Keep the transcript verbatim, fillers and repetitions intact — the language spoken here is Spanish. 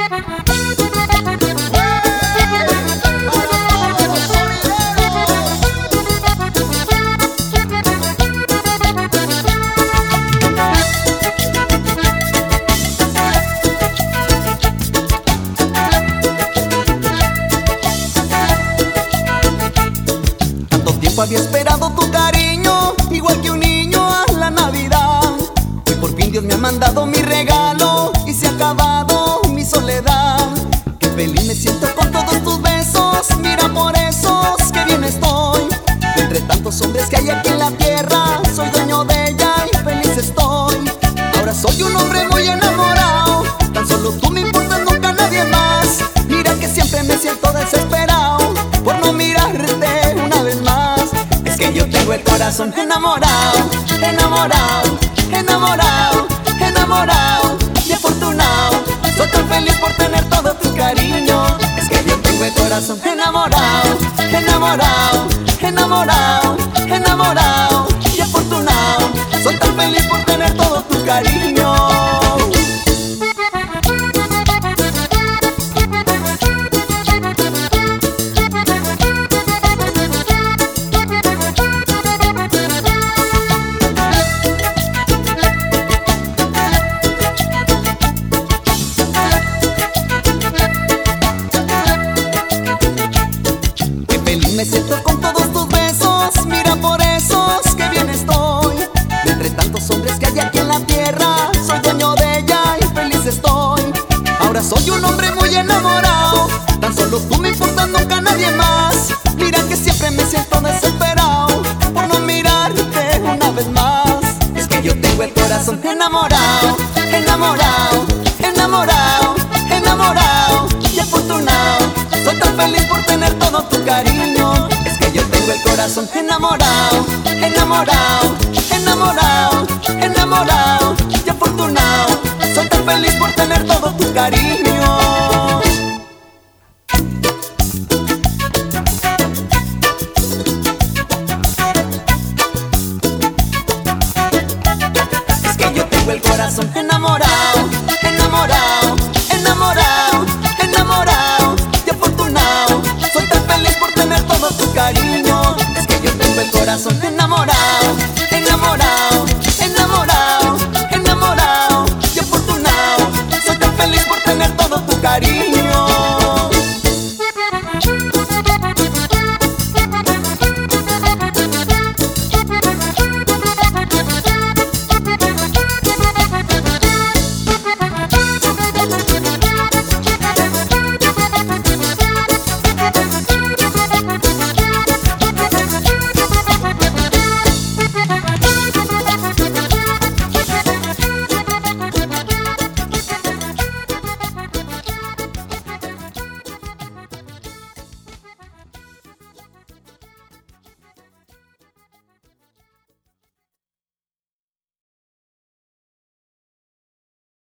Había esperado tu cariño, igual que un niño a la Navidad. Hoy por fin Dios me ha mandado mi regalo y se ha acabado mi soledad. Qué feliz me siento con todos tus besos, mira por esos que bien estoy. Entre tantos hombres que hay aquí en la tierra, soy dueño de ella y feliz estoy. Ahora soy un hombre muy enamorado, tan solo tú me importas, nunca nadie más. Mira que siempre me siento desesperado por no mirarte una vez más. Que yo tengo el corazón enamorado, enamorado, enamorado, enamorado y afortunado. Soy tan feliz por tener todo tu cariño. Es que yo tengo el corazón enamorado, enamorado, enamorado, enamorado y afortunado. Soy tan feliz por tener todo tu cariño. Me siento con todos tus besos, mira por esos que bien estoy. Y entre tantos hombres que hay aquí en la tierra, soy dueño de ella y feliz estoy. Ahora soy un hombre muy enamorado, tan solo tú me importas, nunca nadie más. Mira que siempre me siento desesperado por no mirarte una vez más. Es que yo tengo el corazón enamorado, enamorado, enamorado, enamorado y afortunado. Soy tan feliz por tener todo tu cariño. Es que yo tengo el corazón enamorado, enamorado, enamorado.